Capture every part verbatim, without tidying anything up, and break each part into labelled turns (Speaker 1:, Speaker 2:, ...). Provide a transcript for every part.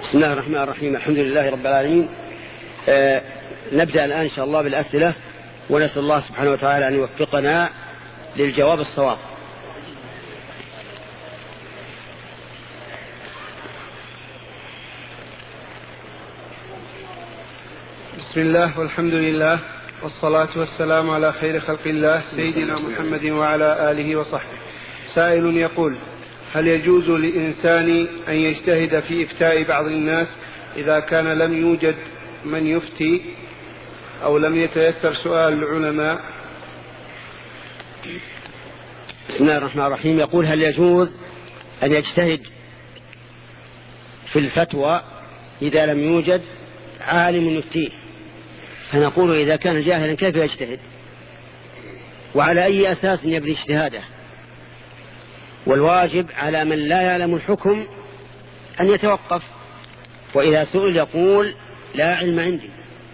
Speaker 1: بسم الله الرحمن الرحيم. الحمد لله رب العالمين. آه نبدأ الآن إن شاء الله بالأسئلة، ونسأل الله سبحانه وتعالى أن يوفقنا للجواب الصواب.
Speaker 2: بسم الله والحمد لله والصلاة والسلام على خير خلق الله سيدنا محمد وعلى آله وصحبه. سائل يقول: هل يجوز للإنسان أن يجتهد في إفتاء بعض الناس إذا كان لم يوجد من يفتي أو لم يتيسر سؤال العلماء؟
Speaker 1: بسم الله الرحمن الرحيم. يقول: هل يجوز أن يجتهد في الفتوى إذا لم يوجد عالم يفتيه؟ فنقول: إذا كان جاهلا كيف يجتهد؟ وعلى أي أساس يبني اجتهاده؟ والواجب على من لا يعلم الحكم أن يتوقف، وإذا سئل يقول: لا علم عندي.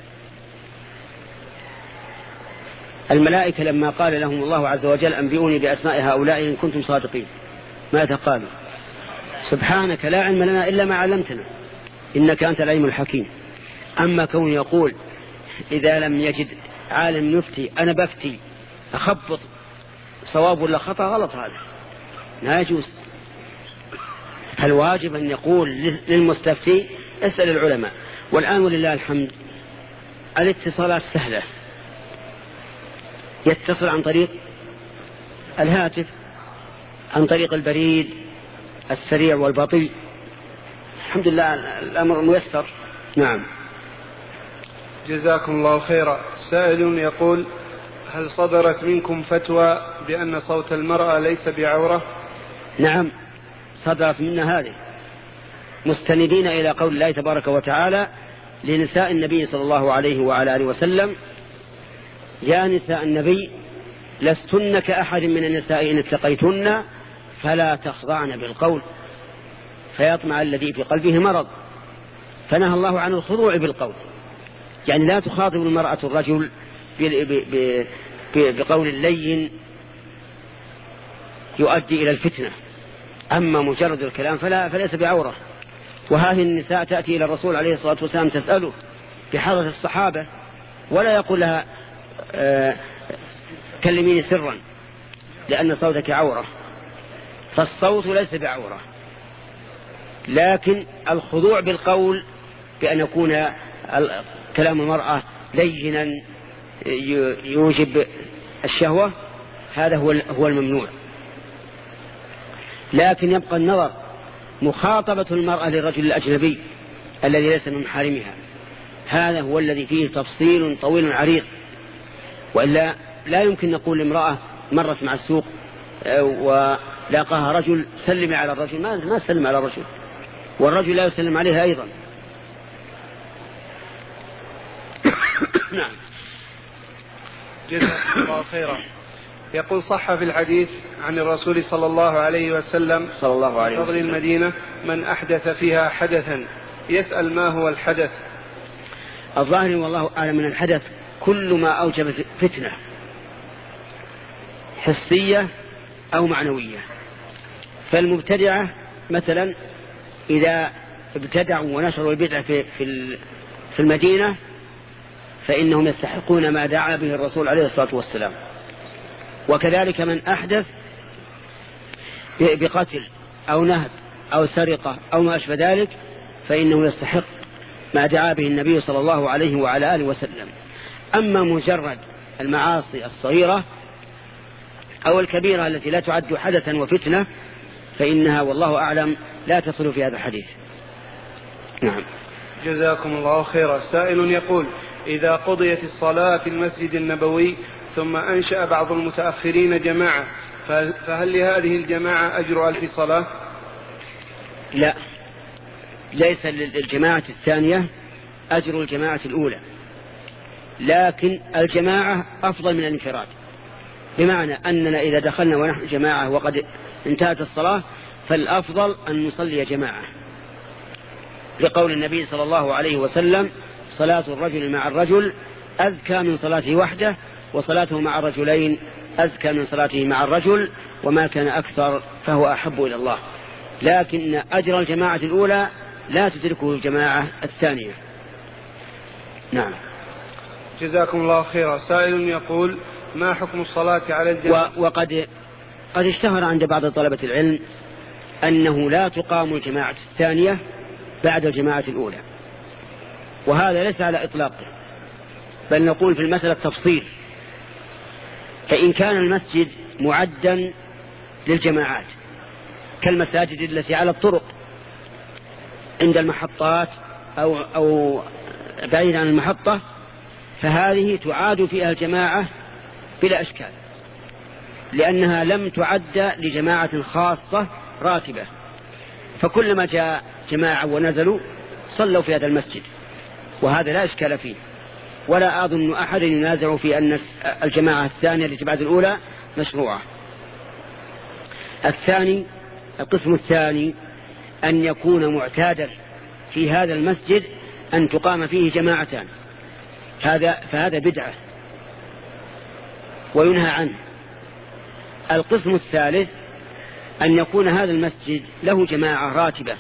Speaker 1: الملائكة لما قال لهم الله عز وجل: أنبئوني بأسماء هؤلاء إن كنتم صادقين، ماذا قالوا؟ سبحانك لا علم لنا إلا ما علمتنا إنك أنت العليم الحكيم. أما كون يقول إذا لم يجد عالم يفتي أنا بفتي أخبط صواب ولا خطأ، غلط، هذا لا يجوز. فالواجب أن يقول للمستفتي: اسأل العلماء. والآن ولله الحمد الاتصالات سهلة، يتصل عن طريق الهاتف، عن طريق البريد السريع والبطيء، الحمد لله الأمر ميسر. نعم.
Speaker 2: جزاكم الله خيرا. سائل يقول: هل صدرت منكم فتوى بأن صوت المرأة ليس بعورة؟
Speaker 1: نعم، صدرت منا هذه، مستندين إلى قول الله تبارك وتعالى لنساء النبي صلى الله عليه وعلى آله وسلم: يا نساء النبي لستن كأحد من النساء إن اتقيتن فلا تخضعن بالقول فيطمع الذي في قلبه مرض. فنهى الله عن الخضوع بالقول، يعني لا تخاطب المرأة الرجل بقول لين يؤدي إلى الفتنة، أما مجرد الكلام فلا فليس بعورة. وهذه النساء تأتي إلى الرسول عليه الصلاة والسلام تسأله بحضرة الصحابة، ولا يقول لها آه كلميني سرا لأن صوتك عورة، فالصوت ليس بعورة، لكن الخضوع بالقول بأن يكون كلام المرأة لينا يوجب الشهوة، هذا هو هو الممنوع. لكن يبقى النظر مخاطبة المرأة للرجل الأجنبي الذي ليس من محارمها، هذا هو الذي فيه تفصيل طويل عريض. وإلا لا يمكن نقول لامرأة مرت مع السوق ولاقاها رجل سلم على الرجل، ما ما سلم على الرجل، والرجل لا يسلم عليها أيضا.
Speaker 2: نعم. جزاكم الله خيرا. يقول: صح في الحديث عن الرسول صلى الله عليه وسلم
Speaker 1: صلى الله عليه
Speaker 2: فضل
Speaker 1: وسلم
Speaker 2: المدينة من أحدث فيها حدثا. يسأل: ما هو الحدث؟
Speaker 1: الظاهر والله أعلم من الحدث كل ما أوجب فتنة حسية أو معنوية. فالمبتدعة مثلا إذا ابتدعوا ونشروا البدعة في في المدينة فإنهم يستحقون ما دعا به الرسول عليه الصلاة والسلام. وكذلك من أحدث بقتل أو نهب أو سرقة أو ما أشبه ذلك فإنه يستحق ما دعا به النبي صلى الله عليه وعلى آله وسلم. أما مجرد المعاصي الصغيرة أو الكبيرة التي لا تعد حدثا وفتنة فإنها والله أعلم لا تصل في هذا الحديث. نعم.
Speaker 2: جزاكم الله خيرا. سائل يقول: إذا قضيت الصلاة في المسجد النبوي ثم أنشأ بعض المتأخرين جماعة فهل لهذه الجماعة أجر ألف صلاة؟
Speaker 1: لا، ليس للجماعة الثانية أجر الجماعة الأولى، لكن الجماعة أفضل من الانفراد، بمعنى أننا إذا دخلنا ونحن جماعة وقد انتهت الصلاة فالأفضل أن نصلي جماعة، لقول النبي صلى الله عليه وسلم: صلاة الرجل مع الرجل أزكى من صلاته وحده، وصلاته مع الرجلين أزكى من صلاته مع الرجل، وما كان أكثر فهو أحب إلى الله. لكن أجر الجماعة الأولى لا تدركه الجماعة الثانية. نعم.
Speaker 2: جزاكم الله خيرا. سائل يقول: ما حكم الصلاة على الجنازة؟
Speaker 1: وقد قد اشتهر عند بعض طلبة العلم أنه لا تقام الجماعة الثانية بعد الجماعة الأولى، وهذا ليس على إطلاقه، بل نقول في المسألة تفصيل. فإن كان المسجد معدا للجماعات كالمساجد التي على الطرق عند المحطات أو, أو بعيد عن المحطة، فهذه تعاد فيها الجماعة بلا إشكال، لأنها لم تعد لجماعة خاصة راتبة، فكلما جاء جماعة ونزلوا صلوا في هذا المسجد، وهذا لا إشكال فيه، ولا أظن أحد ينازع في أن الجماعة الثانية التي بعد الأولى مشروعة. الثاني القسم الثاني أن يكون معتادا في هذا المسجد أن تقام فيه جماعتان، هذا فهذا بدعة وينهى عنه. القسم الثالث أن يكون هذا المسجد له جماعة راتبة،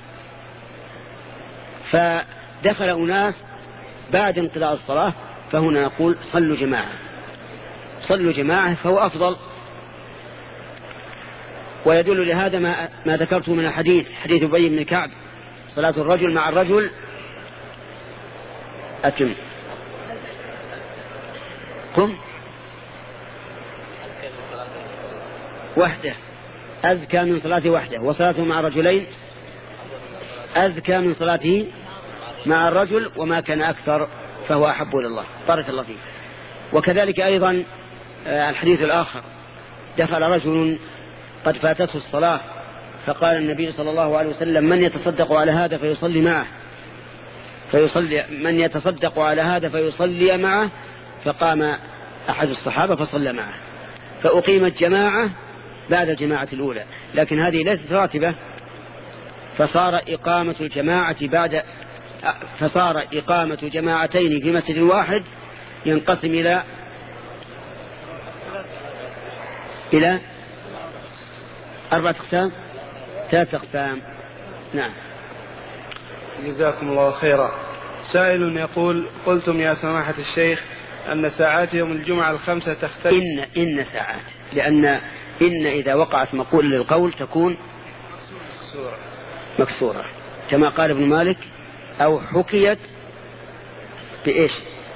Speaker 1: فدخل أناس بعد انقضاء الصلاة، فهنا نقول صلوا جماعة صلوا جماعة فهو أفضل. ويدل لهذا ما, ما ذكرته من الحديث، حديث أبي بن كعب: صلاة الرجل مع الرجل أتم قم وحده أزكى من صلاته وحده، وصلاته مع رجلين أزكى من صلاته مع الرجل، وما كان أكثر فهو أحب إلى الله. بارك الله فيه. وكذلك أيضا الحديث الآخر: دخل رجل قد فاتته الصلاة، فقال النبي صلى الله عليه وسلم: من يتصدق على هذا فيصلي معه فيصلي من يتصدق على هذا فيصلي معه، فقام أحد الصحابة فصلى معه، فأقيمت جماعة بعد الجماعة الأولى، لكن هذه ليست راتبة، فصار إقامة الجماعة بعد فصار إقامة جماعتين في مسجد واحد ينقسم إلى إلى أربعة أقسام ثلاثة أقسام. نعم.
Speaker 2: جزاكم الله خيرا. سائل يقول: قلتم يا سماحة الشيخ أن ساعات يوم الجمعة الخمسة تختلف.
Speaker 1: إن إن ساعات، لأن إن إذا وقعت مقول للقول تكون
Speaker 2: مكسورة
Speaker 1: مكسورة كما قال ابن مالك: أو حكيت بإيش؟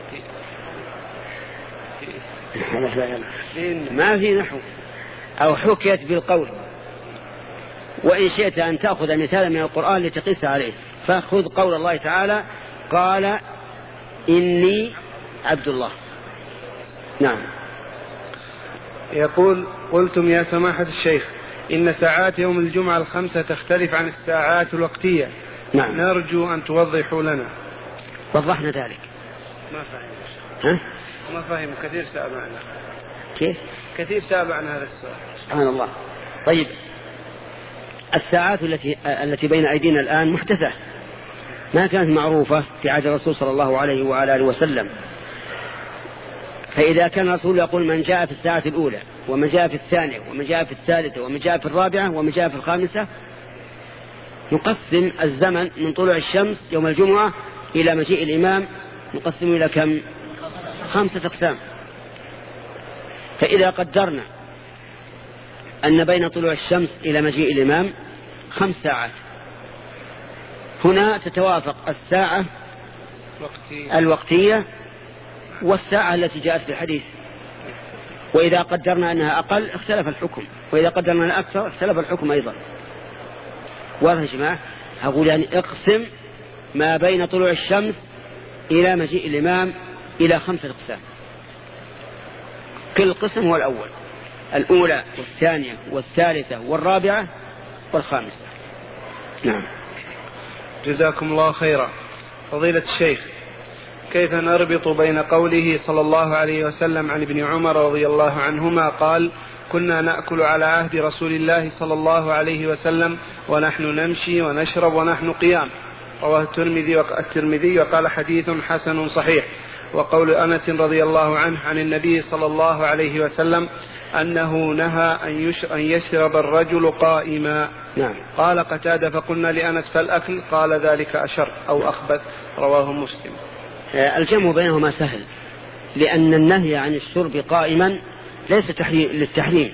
Speaker 1: ما في نحو. أو حكيت بالقول. وإن شئت أن تأخذ مثالا من القرآن لتقيس عليه، فخذ قول الله تعالى: قال إني عبد الله. نعم.
Speaker 2: يقول: قلتم يا سماحة الشيخ إن ساعات يوم الجمعة الخمسة تختلف عن الساعات الوقتية.
Speaker 1: نعم.
Speaker 2: نرجو أن توضحوا لنا.
Speaker 1: وضحنا ذلك.
Speaker 2: ما فهم.
Speaker 1: ها؟
Speaker 2: ما فهم. كثير سأبعنا.
Speaker 1: كيف؟
Speaker 2: كثير سأبعنا هذا السؤال.
Speaker 1: سبحان الله. طيب، الساعات التي التي بين أيدينا الآن محدثة، ما كانت معروفة في عهد الرسول صلى الله عليه وعلى آله وسلم. فإذا كان الرسول يقول: من جاء في الساعة الأولى، ومن جاء في الثانية، ومن جاء في الثالثة، ومن جاء في الرابعة، ومن جاء في الخامسة، نقسم الزمن من طلوع الشمس يوم الجمعة إلى مجيء الإمام، نقسم إلى كم؟ خمسة أقسام. فإذا قدرنا أن بين طلوع الشمس إلى مجيء الإمام خمس ساعات، هنا تتوافق الساعة
Speaker 2: وقتية.
Speaker 1: الوقتية والساعة التي جاءت في الحديث. وإذا قدرنا أنها أقل اختلف الحكم، وإذا قدرنا أنها أكثر اختلف الحكم أيضا. واضح يا جماعة؟ أقول يعني اقسم ما بين طلوع الشمس إلى مجيء الإمام إلى خمسة أقسام، كل قسم هو الأول، الأولى والثانية والثالثة والرابعة والخامسة. نعم.
Speaker 2: جزاكم الله خيرا. فضيلة الشيخ، كيف نربط بين قوله صلى الله عليه وسلم عن ابن عمر رضي الله عنهما قال: كنا نأكل على عهد رسول الله صلى الله عليه وسلم ونحن نمشي ونشرب ونحن قيام، رواه الترمذي الترمذي وقال: حديث حسن صحيح. وقول أنس رضي الله عنه عن النبي صلى الله عليه وسلم: أنه نهى أن يشرب الرجل قائما.
Speaker 1: نعم.
Speaker 2: قال قتادة فقلنا لأنس فالأكل قال ذلك أشر أو أخبث. رواه مسلم.
Speaker 1: الجمع بينهما سهل، لأن النهي عن الشرب قائما ليس للتحريم،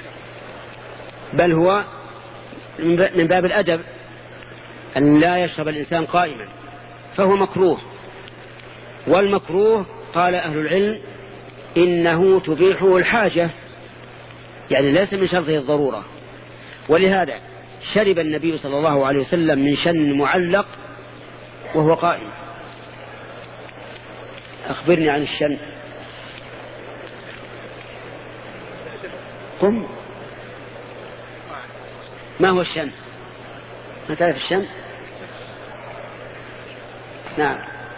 Speaker 1: بل هو من باب الأدب أن لا يشرب الإنسان قائما، فهو مكروه. والمكروه قال أهل العلم إنه تبيحه الحاجة، يعني ليس من شرطه الضرورة. ولهذا شرب النبي صلى الله عليه وسلم من شن معلق وهو قائم. أخبرني عن الشن. قم. ما هو الشن؟ ما تعرف الشن؟ نعم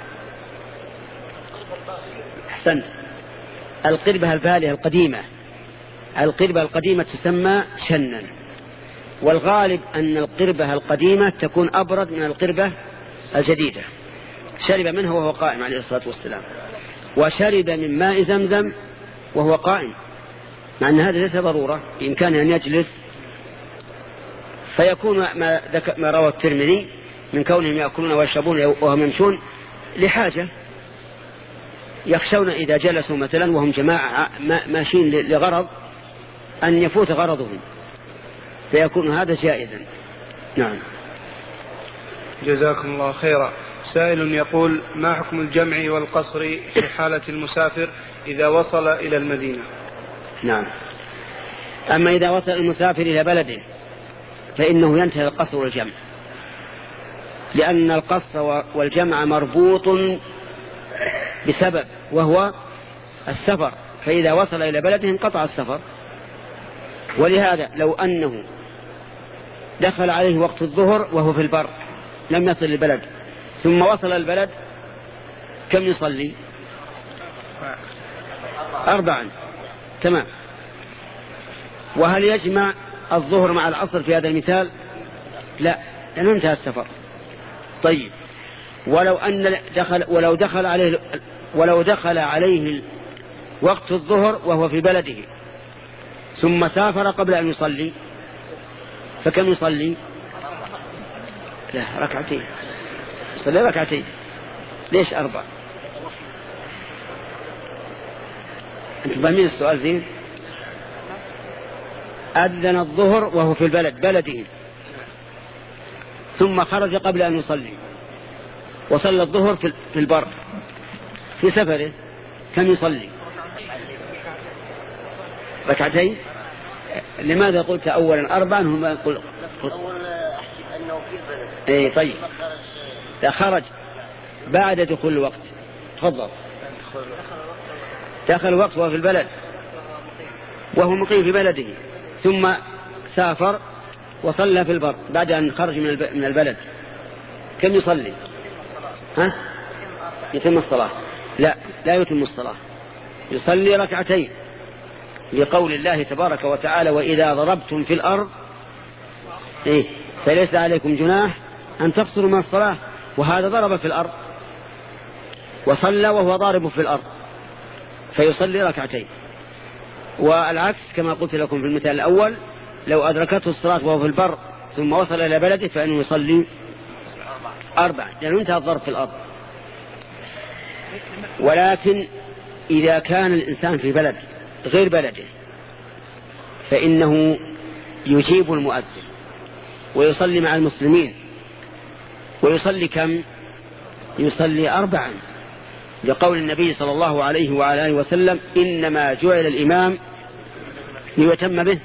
Speaker 1: أحسنت. القربة البالية القديمة، القربة القديمة تسمى شنا، والغالب أن القربة القديمة تكون أبرد من القربة الجديدة. شرب منه وهو قائم عليه الصلاة والسلام، وشرب من ماء زمزم وهو قائم، مع أن هذا ليس ضرورة، بإمكانه أن يجلس. فيكون ما, ما روى الترمذي من كونهم يأكلون ويشربون وهم يمشون لحاجة، يخشون إذا جلسوا مثلا وهم جماعة ماشين لغرض أن يفوت غرضهم، فيكون هذا جائزا. نعم.
Speaker 2: جزاكم الله خيرا. سائل يقول: ما حكم الجمع والقصر في حالة المسافر إذا وصل إلى المدينة؟
Speaker 1: نعم. أما إذا وصل المسافر إلى بلده فإنه ينتهي القصر والجمع، لأن القصر والجمع مربوط بسبب وهو السفر، فإذا وصل إلى بلده انقطع السفر. ولهذا لو أنه دخل عليه وقت الظهر وهو في البر لم يصل البلد، ثم وصل البلد، كم يصلي؟ أربعا. تمام. وهل يجمع الظهر مع العصر في هذا المثال؟ لا، لأنه انتهى السفر. طيب، ولو أن دخل ولو دخل عليه ولو دخل عليه وقت الظهر وهو في بلده ثم سافر قبل أن يصلي، فكم يصلي؟ لا، ركعتين. يصلي ركعتين. ليش أربع؟ أنتم فاهمين السؤال زين؟ أذن الظهر وهو في البلد بلده، ثم خرج قبل أن يصلي وصلى الظهر في البر في سفره، كم يصلي؟ ركعتين. لماذا قلت أولا أربعا؟ هم قل...
Speaker 3: أولا أحسب أنه في البلد.
Speaker 1: إيه طيب، لا خرج بعد دخول الوقت. تفضل. دخل الوقت وهو في البلد وهو مقيم في بلده، ثم سافر وصلى في البر بعد أن خرج من البلد، كم يصلي؟ ها؟ يتم الصلاة؟ لا، لا يتم الصلاة، يصلي ركعتين، لقول الله تبارك وتعالى: وإذا ضربتم في الأرض إيه فليس عليكم جناح أن تقصروا من الصلاة. وهذا ضرب في الأرض وصلى وهو ضارب في الأرض، فيصلي ركعتين. والعكس كما قلت لكم في المثال الأول، لو أدركته الصلاة وهو في البر ثم وصل إلى بلده فإنه يصلي أربعة، لأنه انتهى الضرب في الأرض. ولكن إذا كان الإنسان في بلد غير بلده فإنه يجيب المؤذن ويصلي مع المسلمين، ويصلي كم؟ يصلي أربعا، لقول النبي صلى الله عليه وعلى آله وسلم: إنما جعل الإمام ليتم به،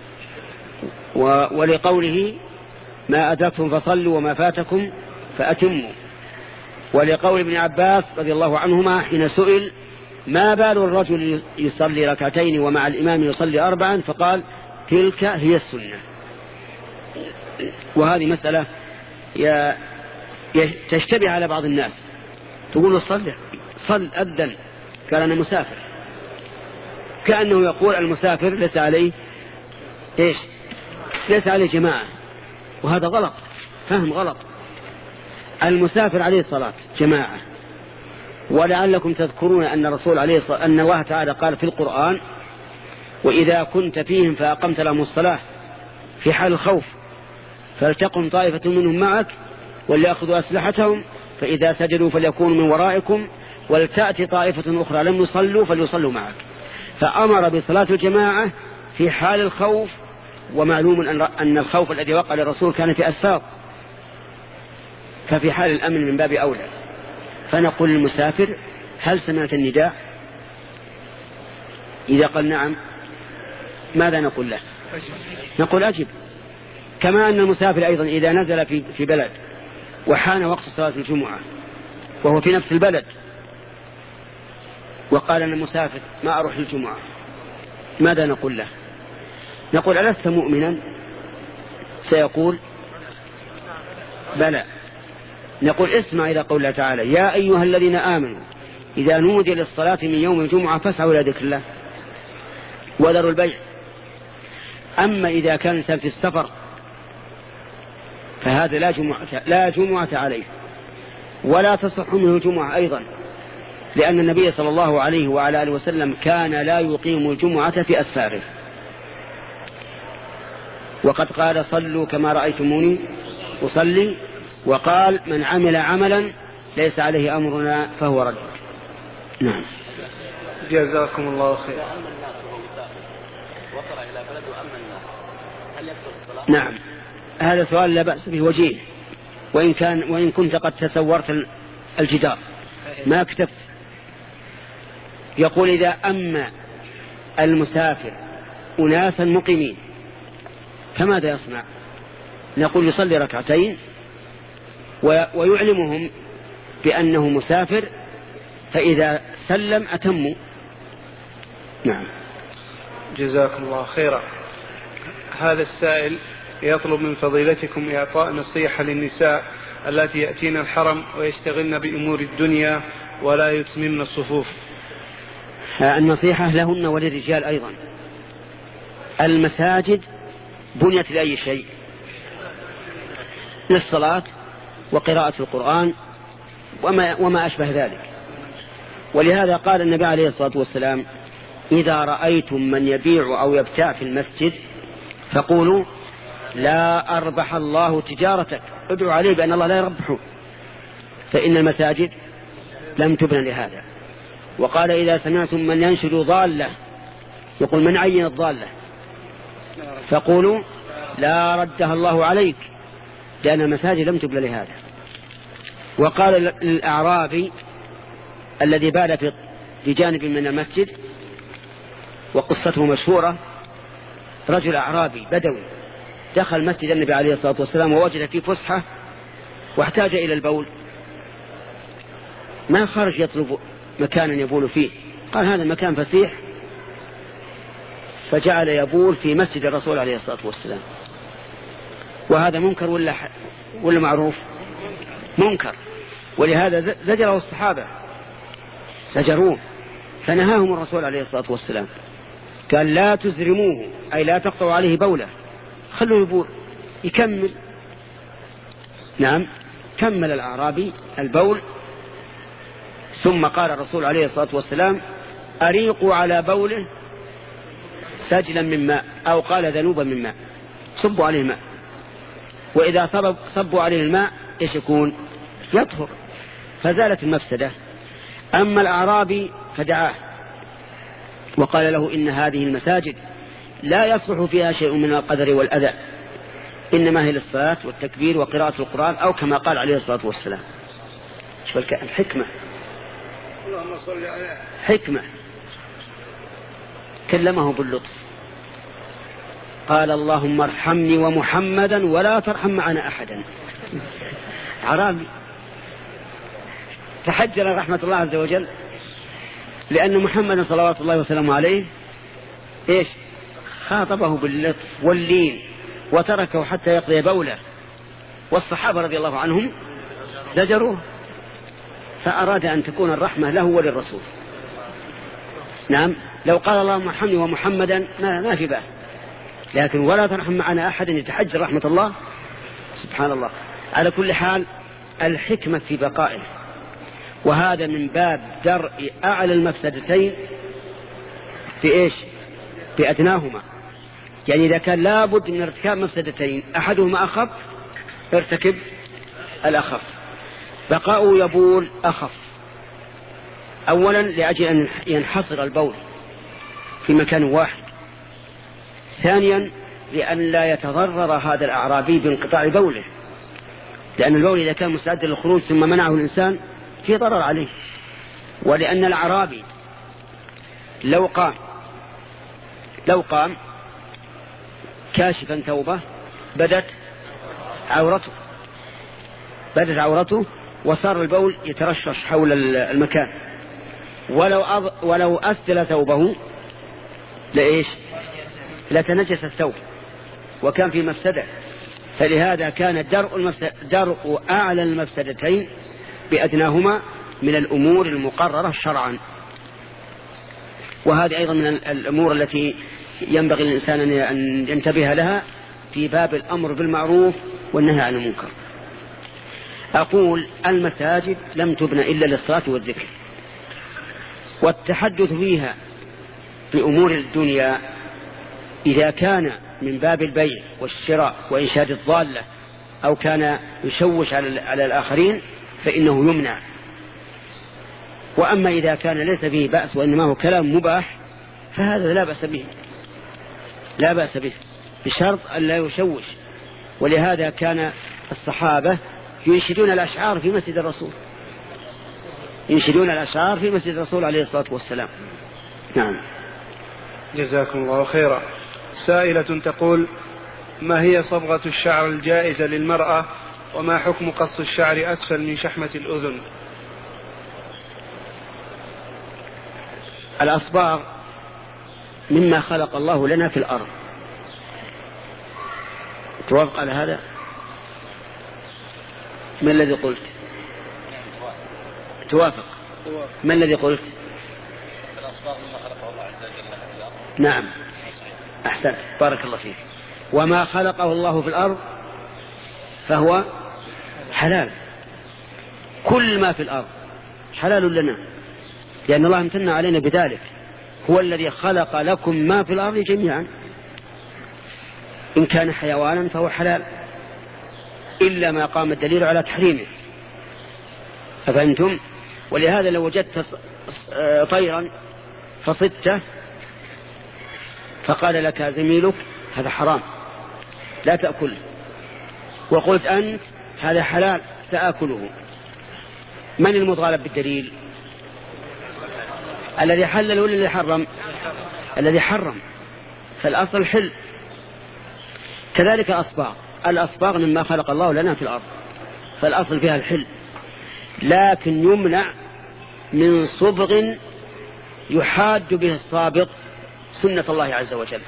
Speaker 1: ولقوله: ما أدركتم فصلوا وما فاتكم فأتموا. ولقول ابن عباس رضي الله عنهما حين سئل: ما بال الرجل يصلي ركعتين ومع الإمام يصلي أربعا؟ فقال: تلك هي السنة. وهذه مسألة تشتبه على بعض الناس، تقول: صل صل أذن، قال: أنا مسافر، كأنه يقول المسافر ليس عليه إيش؟ ليس عليه جماعة، وهذا غلط، فهم غلط. المسافر عليه الصلاة جماعة. ولعلكم تذكرون أن الرسول عليه الصلاة أن الله تعالى قال في القرآن: وإذا كنت فيهم فأقمت لهم الصلاة في حال الخوف فلتقم طائفة منهم معك وليأخذوا أسلحتهم فإذا سجدوا فليكونوا من ورائكم ولتأتي طائفة أخرى لم يصلوا فليصلوا معك. فأمر بصلاة الجماعة في حال الخوف، ومعلوم أن الخوف الذي وقع للرسول كان في أسفار، ففي حال الأمن من باب أولى. فنقول للمسافر هل سمعت النداء؟ إذا قال نعم ماذا نقول له؟ نقول أجب. كما أن المسافر أيضا إذا نزل في في بلد وحان وقت صلاة الجمعة وهو في نفس البلد وقال أنا مسافر ما أروح للجمعة، ماذا نقول له؟ نقول ألست مؤمنا؟ سيقول بلى. نقول اسمع إلى قول الله تعالى يا أيها الذين آمنوا إذا نودي للصلاة من يوم الجمعة فاسعوا إلى ذكر الله وذروا البيع. أما إذا كان الإنسان في السفر فهذا لا جمعة, لا جمعة عليه ولا تصح منه جمعة أيضا، لأن النبي صلى الله عليه وعلى آله وسلم كان لا يقيم الجمعة في أسفاره، وقد قال صلوا كما رأيتموني أصلي، وقال من عمل عملا ليس عليه أمرنا فهو رد. نعم.
Speaker 2: جزاكم الله خير.
Speaker 1: نعم هذا سؤال لا بأس به وجيه، وإن كان وإن كنت قد تسورت الجدار ما كتبت. يقول إذا أما المسافر أناسا مقيمين فماذا يصنع؟ نقول يصلي ركعتين ويعلمهم بأنه مسافر، فإذا سلم أتموا. نعم.
Speaker 2: جزاكم الله خيرا. هذا السائل يطلب من فضيلتكم إعطاء نصيحة للنساء التي يأتين الحرم ويشتغلن بأمور الدنيا ولا يتممن الصفوف.
Speaker 1: النصيحة لهن وللرجال أيضا. المساجد بنيت لأي شيء؟ للصلاة وقراءة القرآن وما, وما أشبه ذلك. ولهذا قال النبي عليه الصلاة والسلام إذا رأيتم من يبيع أو يبتاع في المسجد فقولوا لا أربح الله تجارتك، ادعوا عليه بأن الله لا يربحه، فإن المساجد لم تبنى لهذا. وقال إذا سمعتم من ينشد ضالة يقول من عين الضالة فقولوا لا ردها الله عليك، لأن المساجد لم تبنى لهذا. وقال للأعرابي الذي بال في جانب من المسجد وقصته مشهورة، رجل أعرابي بدوي دخل مسجد النبي عليه الصلاة والسلام ووجد فيه فسحة واحتاج إلى البول، ما خرج يطلب مكانا يبول فيه، قال هذا المكان فسيح، فجعل يبول في مسجد الرسول عليه الصلاة والسلام. وهذا منكر ولا ولا معروف؟ منكر. ولهذا زجره الصحابة زجروه فنهاهم الرسول عليه الصلاة والسلام، قال لا تزرموه أي لا تقطعوا عليه بوله، خلوه يبول يكمل. نعم كمل الأعرابي البول، ثم قال الرسول عليه الصلاة والسلام أريقوا على بوله سجلا من ماء، أو قال ذنوبا من ماء، صبوا عليه الماء، وإذا صب صبوا عليه الماء إيش يكون؟ يطهر، فزالت المفسدة. أما الأعرابي فدعاه وقال له إن هذه المساجد لا يصلح فيها شيء من القدر والأذى، إنما هي للصلاة والتكبير وقراءة القرآن، أو كما قال عليه الصلاة والسلام. شوف الحكمة،
Speaker 2: اللهم صل عليه،
Speaker 1: حكمة. كلمه باللطف، قال اللهم ارحمني ومحمدا ولا ترحم معنا أحدا. عرامي تحجر رحمة الله عز وجل، لأن محمد صلوات الله وسلامه عليه إيش خاطبه باللطف واللين وتركه حتى يقضي بوله، والصحابة رضي الله عنهم زجروه، فأراد أن تكون الرحمة له وللرسول. نعم لو قال اللهم ارحمني ومحمدا ما, ما في بأس، لكن ولا ترحم معنا أحد يتحجر رحمة الله، سبحان الله. على كل حال الحكمة في بقائه، وهذا من باب درء أعلى المفسدتين في إيش؟ بأدناهما، يعني إذا كان لابد من ارتكاب مفسدتين أحدهما أخف ارتكب الأخف. بقاء يبول أخف، أولا لأجل أن ينحصر البول في مكان واحد، ثانيا لأن لا يتضرر هذا الأعرابي بانقطاع بوله، لأن البول إذا كان مستعدا للخروج ثم منعه الإنسان في ضرر عليه، ولأن الأعرابي لو قام لو قام كاشفا ثوبه بدت عورته بدت عورته وصار البول يترشش حول المكان، ولو أض... ولو أسدل ثوبه لإيش لتنجس الثوب وكان في مفسدة. فلهذا كان درء, المفسد... درء أعلى المفسدتين بأدناهما من الأمور المقررة شرعا. وهذه أيضا من الأمور التي ينبغي للإنسان أن ينتبه لها في باب الأمر بالمعروف والنهي عن المنكر. أقول المساجد لم تبنى إلا للصلاة والذكر، والتحدث فيها بأمور الدنيا إذا كان من باب البيع والشراء وإنشاد الضالة أو كان يشوش على الآخرين فإنه يمنع. وأما إذا كان ليس فيه بأس وإنما هو كلام مباح فهذا لا بأس به لا بأس به بشرط أن لا يشوش. ولهذا كان الصحابة ينشدون الأشعار في مسجد الرسول ينشدون الأشعار في مسجد الرسول عليه الصلاة والسلام. نعم.
Speaker 2: جزاكم الله خيرا. سائلة تقول: ما هي صبغة الشعر الجائزة للمرأة، وما حكم قص الشعر أسفل من شحمة الأذن؟
Speaker 1: الأصباغ مما خلق الله لنا في الأرض. توافق على هذا؟ ما الذي قلت؟ توافق. ما الذي قلت؟
Speaker 3: الأصباغ مما خلقه الله عز وجل في الأرض.
Speaker 1: نعم أحسنت، بارك الله فيك. وما خلقه الله في الأرض فهو حلال، كل ما في الأرض حلال لنا، لأن الله امتن علينا بذلك. هو الذي خلق لكم ما في الأرض جميعا، إن كان حيوانا فهو حلال إلا ما قام الدليل على تحريمه. أفهمتم؟ ولهذا لو وجدت طيرا فصدته فقال لك زميلك هذا حرام لا تأكله، وقلت أنت هذا حلال سأكله، من المطالب بالدليل؟ الذي حلل ولا الذي حرم؟ الذي حرم، فالأصل حل. كذلك الأصباغ الأصباغ مما خلق الله لنا في الأرض، فالأصل فيها الحل، لكن يمنع من صبغ يحاد به الصابغ سنة الله عز وجل،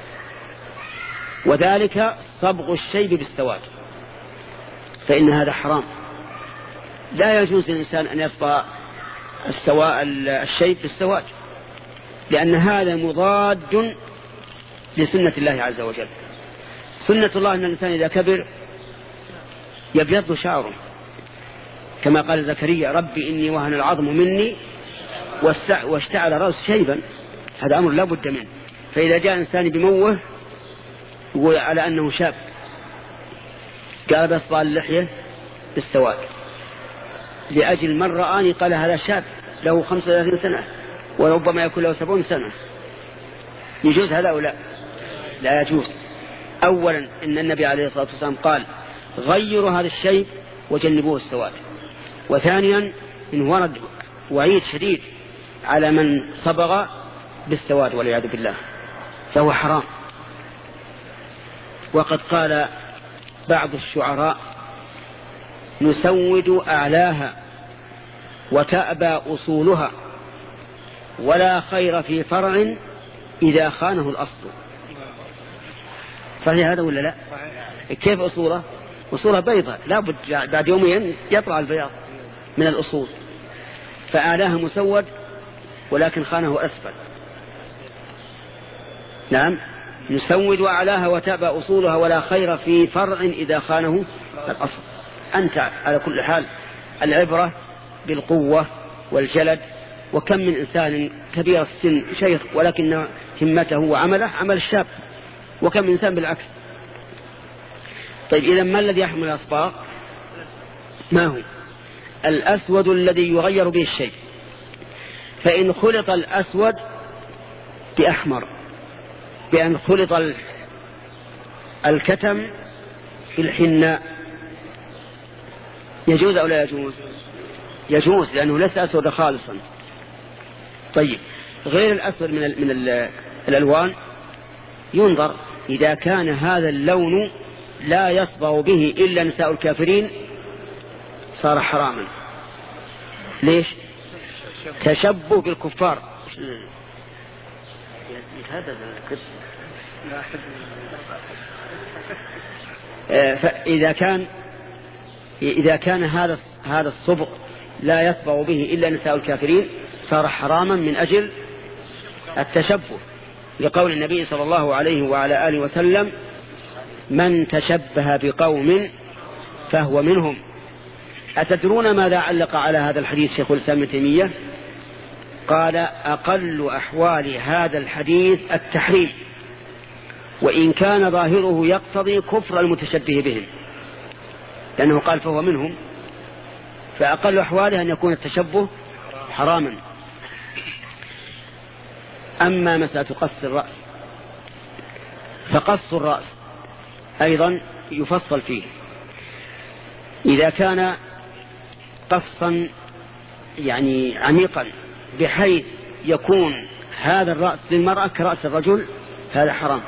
Speaker 1: وذلك صبغ الشيب بالسواد، فإن هذا حرام. لا يجوز للإنسان أن يصبغ السواء الشيب بالسواد، لأن هذا مضاد لسنة الله عز وجل. سنة الله أن الإنسان إذا كبر يبيض شعره، كما قال زكريا: ربي إني وهن العظم مني واشتعل رأس شيبا. هذا أمر لا بد منه. فإذا جاء إنسان بموه يقول على أنه شاب، قال بيصبغ اللحية بالسواد لأجل من رآني قال هذا شاب له خمسة وثلاثين سنة وربما يكون له سبعون سنة. يجوز هذا أو لا؟ لا يجوز. أولا إن النبي عليه الصلاة والسلام قال: غيروا هذا الشيء وجنبوه السواد. وثانيا إن ورد وعيد شديد على من صبغ بالسواد والعياذ بالله، فهو حرام. وقد قال بعض الشعراء: نسود أعلاها وتأبى أصولها، ولا خير في فرع إذا خانه الأصل. صحيح هذا ولا لا؟ كيف أصوله؟ أصوله بيضاء، لا بد بعد يومين يطلع البياض من الأصول، فأعلاها مسود ولكن خانه أسفل. نعم، نسود أعلاها وتأبى أصولها، ولا خير في فرع إذا خانه الأصل. أنت على كل حال العبرة بالقوة والجلد وكم من إنسان كبير السن شيخ ولكن همته وعمله عمل الشاب، وكم من إنسان بالعكس. طيب إذا ما الذي يحمل الأصباغ؟ ما هو؟ الأسود الذي يغير به الشيء. فإن خلط الأسود بأحمر، بأن خلط الكتم بالحناء، يجوز أو لا يجوز؟ يجوز، لأنه ليس أسود خالصا. طيب غير الأسود من, ال من ال الألوان ينظر، إذا كان هذا اللون لا يصبغ به إلا نساء الكافرين صار حراما. ليش؟ تشبه بالكفار. فإذا كان إذا كان هذا هذا الصبغ لا يصبغ به إلا نساء الكافرين صار حراما من أجل التشبه، لقول النبي صلى الله عليه وعلى آله وسلم: من تشبه بقوم فهو منهم. أتدرون ماذا علق على هذا الحديث شيخ الإسلام ابن تيمية؟ قال: أقل أحوال هذا الحديث التحريم، وإن كان ظاهره يقتضي كفر المتشبه بهم، لأنه قال فهو منهم، فأقل أحواله أن يكون التشبه حراما. أما مسألة قص الرأس فقص الرأس أيضا يفصل فيه. إذا كان قصا يعني عميقا بحيث يكون هذا الرأس للمرأة كرأس الرجل هذا حرام.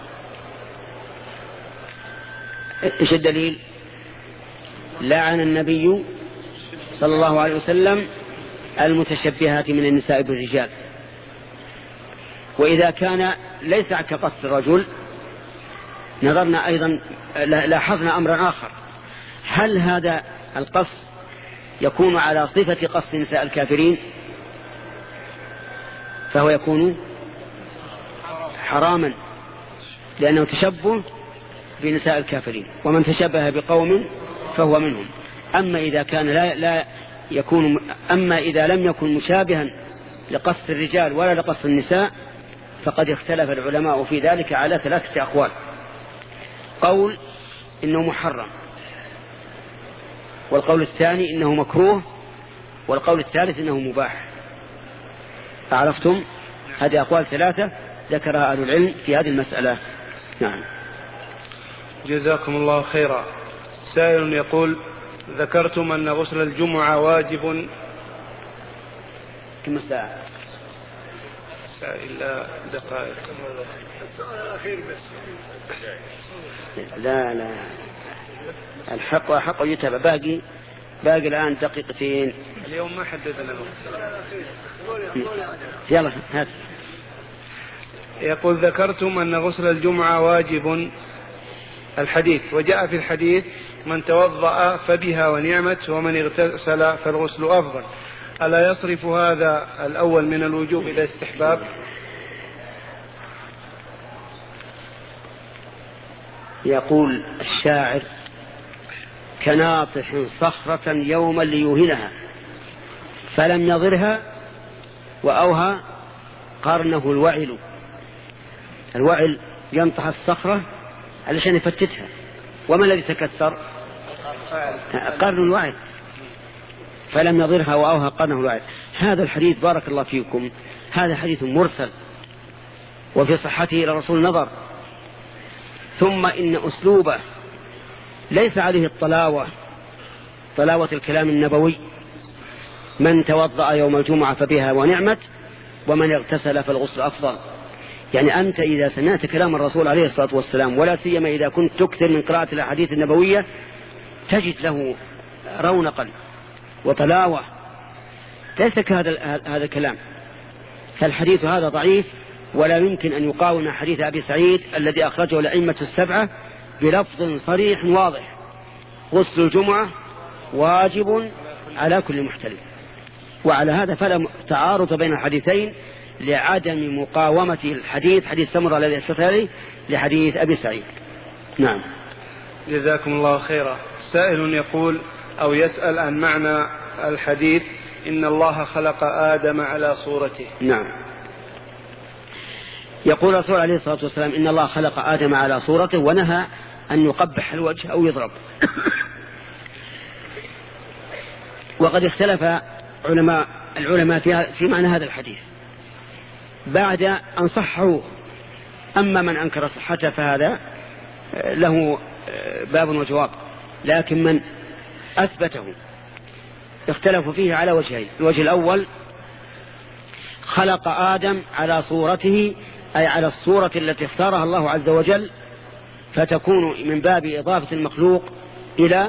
Speaker 1: إيش الدليل؟ لعن النبي صلى الله عليه وسلم المتشبهات من النساء بالرجال. وإذا كان ليس كقص الرجل نظرنا أيضا لاحظنا أمرا آخر: هل هذا القص يكون على صفة قص نساء الكافرين؟ فهو يكون حراما، لأنه تشبه بنساء الكافرين، ومن تشبه بقوم فهو منهم. أما إذا كان لا, لا يكون أما إذا لم يكن مشابها لقص الرجال ولا لقص النساء فقد اختلف العلماء في ذلك على ثلاثة أقوال: قول إنه محرم، والقول الثاني إنه مكروه، والقول الثالث إنه مباح. أعرفتم؟ هذه أقوال ثلاثة ذكرها أهل العلم في هذه المسألة. نعم.
Speaker 2: جزاكم الله خيرا. سائل يقول: ذكرتم أن غسل الجمعة واجب.
Speaker 1: كم ساعة؟
Speaker 2: إلا دقائق.
Speaker 1: لا لا الحق حق يتابع، باقي باقي الآن دقيقتين.
Speaker 2: اليوم ما حددنا الوقت.
Speaker 1: يلا هات.
Speaker 2: يقول: ذكرتم أن غسل الجمعة واجب الحديث، وجاء في الحديث: من توضأ فبها ونعمت، ومن اغتسل فالغسل أفضل. ألا يصرف هذا الأول من الوجوب إلى استحباب؟
Speaker 1: يقول الشاعر: كناطح صخرة يوما ليوهنها فلم يضرها وأوهى قرنه الوعل. الوعل ينطح الصخرة علشان يفتتها، وما الذي تكسر؟ قرن الوعل، فلم يضرها وأوهى قرنه الوعل. هذا الحديث بارك الله فيكم هذا حديث مرسل، وفي صحته إلى الرسول نظر، ثم إن أسلوبه ليس عليه الطلاوة طلاوة الكلام النبوي: من توضأ يوم الجمعة فبها ونعمت، ومن اغتسل فالغسل أفضل. يعني أنت إذا سمعت كلام الرسول عليه الصلاة والسلام، ولا سيما إذا كنت تكثر من قراءة الأحاديث النبوية، تجد له رونقا وطلاوة ليس كهذا هذا الكلام. فالحديث هذا ضعيف، ولا يمكن أن يقاوم حديث أبي سعيد الذي أخرجه الأئمة السبعة بلفظ صريح واضح: غسل الجمعة واجب على كل محتلم. وعلى هذا فلا تعارض بين الحديثين لعدم مقاومة الحديث حديث سمرة الذي أشرت عليه لحديث أبي سعيد. نعم.
Speaker 2: جزاكم الله خيرا. سائل يقول أو يسأل عن معنى الحديث: إن الله خلق آدم على صورته.
Speaker 1: نعم. يقول الرسول عليه الصلاة والسلام إن الله خلق آدم على صورته ونهى أن يقبح الوجه أو يضرب. وقد اختلف علماء العلماء في معنى هذا الحديث بعد أن صحوا. أما من أنكر صحته فهذا له باب وجواب، لكن من أثبته اختلفوا فيه على وجهين. الوجه الأول خلق آدم على صورته، أي على الصورة التي اختارها الله عز وجل، فتكون من باب إضافة المخلوق إلى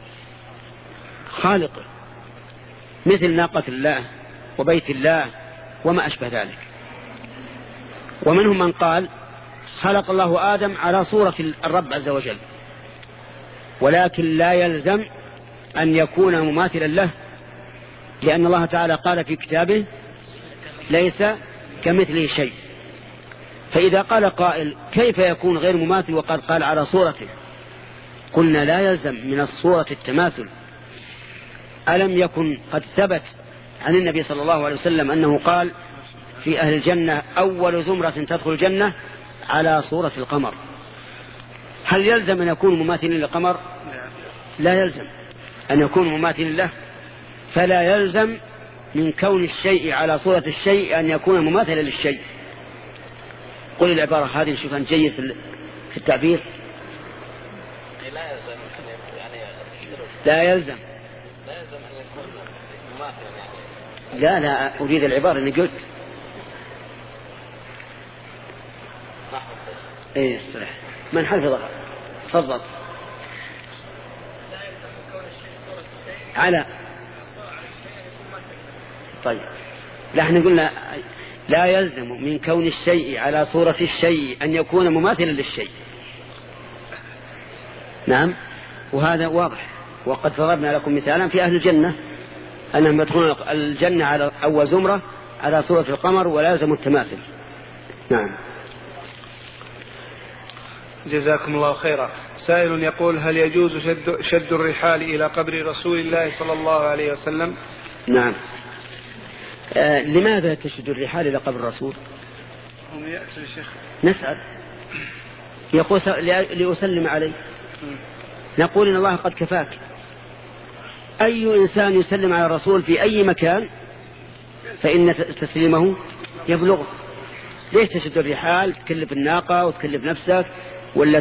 Speaker 1: خالقه، مثل ناقة الله وبيت الله وما أشبه ذلك. ومنهم من قال خلق الله آدم على صورة الرب عز وجل، ولكن لا يلزم أن يكون مماثلا له، لأن الله تعالى قال في كتابه ليس كمثله شيء. فإذا قال قائل كيف يكون غير مماثل وقد قال على صورته، قلنا لا يلزم من الصورة التماثل. ألم يكن قد ثبت عن النبي صلى الله عليه وسلم أنه قال في أهل الجنة أول زمرة تدخل الجنة على صورة القمر؟ هل يلزم أن يكون مماثل للقمر؟ لا يلزم أن يكون مماثل له، فلا يلزم من كون الشيء على صورة الشيء أن يكون مماثلا للشيء. قل العبارة هذه شوف أن جيد في التعبير.
Speaker 3: لا يلزم يعني
Speaker 1: لا يلزم
Speaker 3: لا يلزم أن يكون مماثلا يعني.
Speaker 1: لا لا أريد العبارة اللي قلت. ايه استرح من حفظها تفضل. على طيب لا احنا قلنا لا يلزم من كون الشيء على صورة الشيء أن يكون مماثلا للشيء. نعم، وهذا واضح. وقد ضربنا لكم مثالا في أهل الجنة أنهم يدخلون الجنة على أول زمرة على صورة القمر ولا يلزم التماثل. نعم.
Speaker 2: جزاكم الله خيرا. سائل يقول هل يجوز شد, شد الرحال إلى قبر رسول الله صلى الله عليه وسلم؟
Speaker 1: نعم. آه لماذا تشد الرحال إلى قبر الرسول؟
Speaker 2: هم يأتي الشيخ
Speaker 1: نسأل. يقول لأسلم عليه. نقول إن الله قد كفاك. أي إنسان يسلم على الرسول في أي مكان فإن تسليمه يبلغه. ليش تشد الرحال تكلف الناقة وتكلف نفسك ولا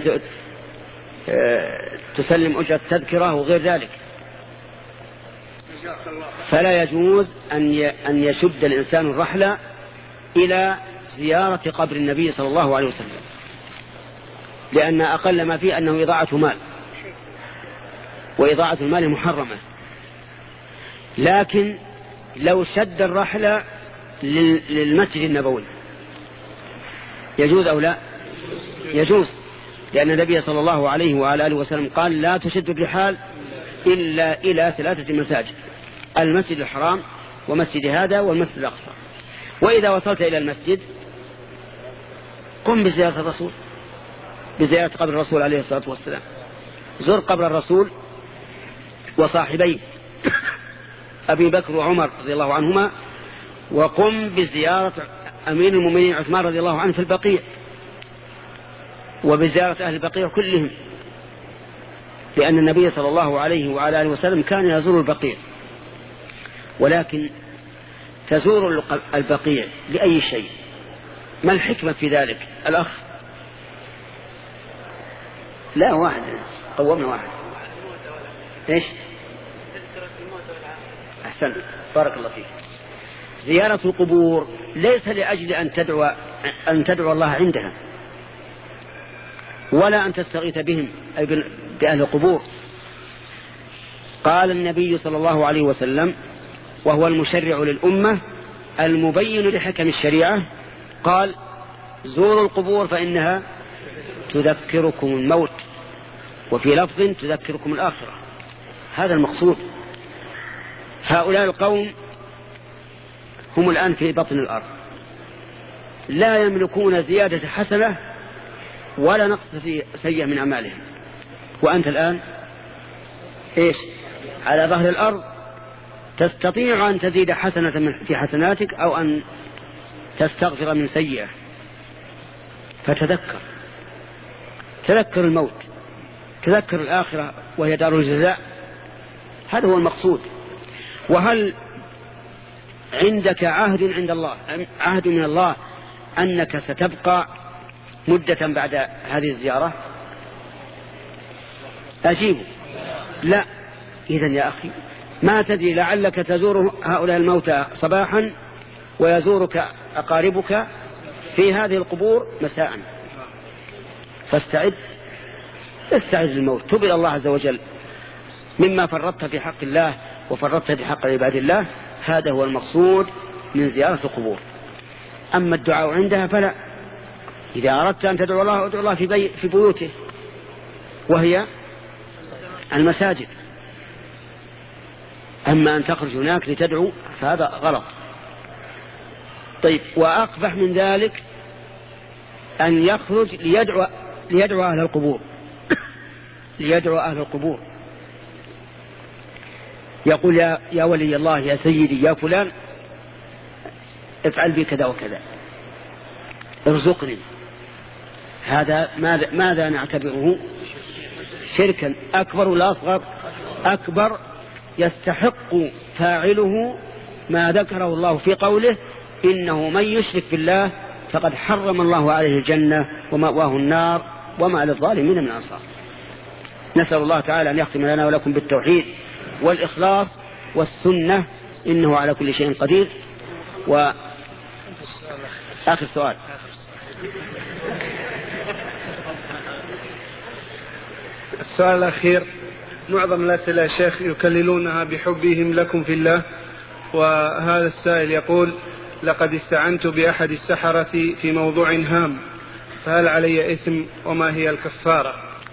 Speaker 1: تسلم أجرة تذكرة وغير ذلك؟ فلا يجوز أن يشد الإنسان الرحلة إلى زيارة قبر النبي صلى الله عليه وسلم، لأن أقل ما فيه أنه إضاعة مال، وإضاعة المال محرمة. لكن لو شد الرحلة للمسجد النبوي يجوز أو لا؟ يجوز، لأن النبي صلى الله عليه وعلى آله وسلم قال لا تشد الرحال إلا إلى ثلاثة مساجد: المسجد الحرام ومسجد هذا والمسجد الأقصى. وإذا وصلت إلى المسجد قم بزيارة الرسول، بزيارة قبر الرسول عليه الصلاة والسلام. زر قبر الرسول وصاحبيه أبي بكر وعمر رضي الله عنهما، وقم بزيارة أمير المؤمنين عثمان رضي الله عنه في البقيع، وبزيارة أهل البقيع كلهم، لأن النبي صلى الله عليه وعلى آله وسلم كان يزور البقيع. ولكن تزور البقيع لأي شيء؟ ما الحكمة في ذلك؟ الأخ لا واحد قومنا واحد. إيش؟ أحسن، بارك الله فيك. زيارة القبور ليس لأجل أن تدعو أن تدعو الله عندها، ولا أن تستغيث بهم أي بأهل القبور. قال النبي صلى الله عليه وسلم وهو المشرع للأمة المبين لحكم الشريعة، قال: زوروا القبور فإنها تذكركم الموت، وفي لفظ تذكركم الآخرة. هذا المقصود. هؤلاء القوم هم الآن في بطن الأرض، لا يملكون زيادة حسنة ولا نقص سيئة من أعمالهم، وأنت الآن إيش؟ على ظهر الأرض تستطيع أن تزيد حسنة في حسناتك أو أن تستغفر من سيئة. فتذكر، تذكر الموت، تذكر الآخرة وهي دار الجزاء، هذا هو المقصود. وهل عندك عهد عند الله، عهد من الله أنك ستبقى مدة بعد هذه الزيارة؟ أجيب لا. إذن يا أخي ما تدري، لعلك تزور هؤلاء الموتى صباحا ويزورك أقاربك في هذه القبور مساء، فاستعد، استعد للموت، تب إلى الله عز وجل مما فرطت في حق الله وفرطت في حق عباد الله. هذا هو المقصود من زيارة القبور. أما الدعاء عندها فلا، إذا أردت أن تدعو الله ادعو الله في, بي في بيوته وهي المساجد. أما أن تخرج هناك لتدعو فهذا غلط. طيب، وأقبح من ذلك أن يخرج ليدعو, ليدعو أهل القبور ليدعو أهل القبور يقول يا, يا ولي الله، يا سيدي، يا فلان، افعل بي كذا وكذا، ارزقني. هذا ماذا, ماذا نعتبره شركا أكبر ولا أصغر؟ أكبر. يستحق فاعله ما ذكره الله في قوله إنه من يشرك بالله فقد حرم الله عليه الجنة ومأواه النار وما للظالمين من أنصار. نسأل الله تعالى أن يختم لنا ولكم بالتوحيد والإخلاص والسنة، إنه على كل شيء قدير. وآخر سؤال،
Speaker 2: السؤال الأخير. معظم الأسئلة يا شيخ يكللونها بحبهم لكم في الله، وهذا السائل يقول لقد استعنت بأحد السحرة في موضوع هام، فهل علي إثم وما هي الكفارة؟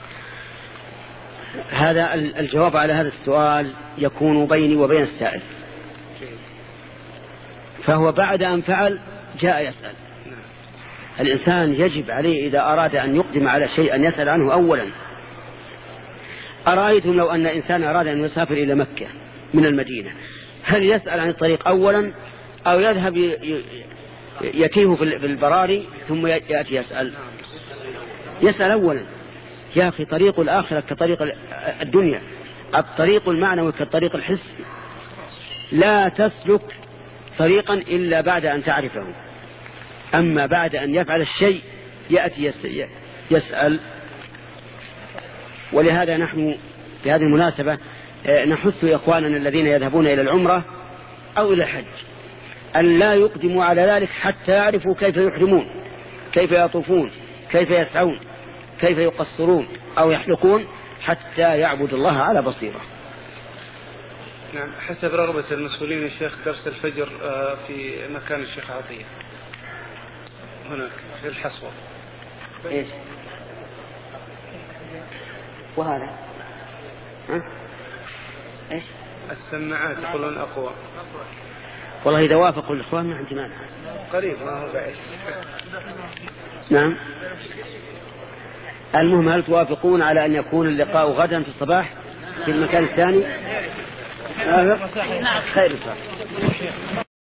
Speaker 1: هذا الجواب على هذا السؤال يكون بيني وبين السائل، فهو بعد أن فعل جاء يسأل. الإنسان يجب عليه إذا أراد أن يقدم على شيء أن يسأل عنه أولا. أرأيتم لو أن إنسان أراد أن يسافر إلى مكة من المدينة، هل يسأل عن الطريق أولا أو يذهب يتيه في البراري ثم يأتي يسأل؟ يسأل أولا. يا أخي طريق الآخرة كطريق الدنيا، الطريق المعنوي كالطريق الحسي. لا تسلك طريقا إلا بعد أن تعرفه، أما بعد أن يفعل الشيء يأتي يسأل. ولهذا نحن في هذه المناسبة نحث إخواننا الذين يذهبون إلى العمرة أو إلى الحج أن لا يقدموا على ذلك حتى يعرفوا كيف يحرمون، كيف يطوفون، كيف يسعون، كيف يقصرون أو يحلقون، حتى يعبد الله على بصيرة.
Speaker 2: نعم، حسب رغبة المسؤولين الشيخ درس الفجر في مكان الشيخ عطية هناك في الحصوة.
Speaker 1: إيش؟ وهذا ها؟ إيش؟
Speaker 2: السماعات يقولون أقوى.
Speaker 1: والله إذا وافقوا الإخوان ما عندي مانع.
Speaker 2: قريب ما هو بعيد.
Speaker 1: نعم. المهم هل توافقون على أن يكون اللقاء غدا في الصباح في المكان الثاني؟ خير.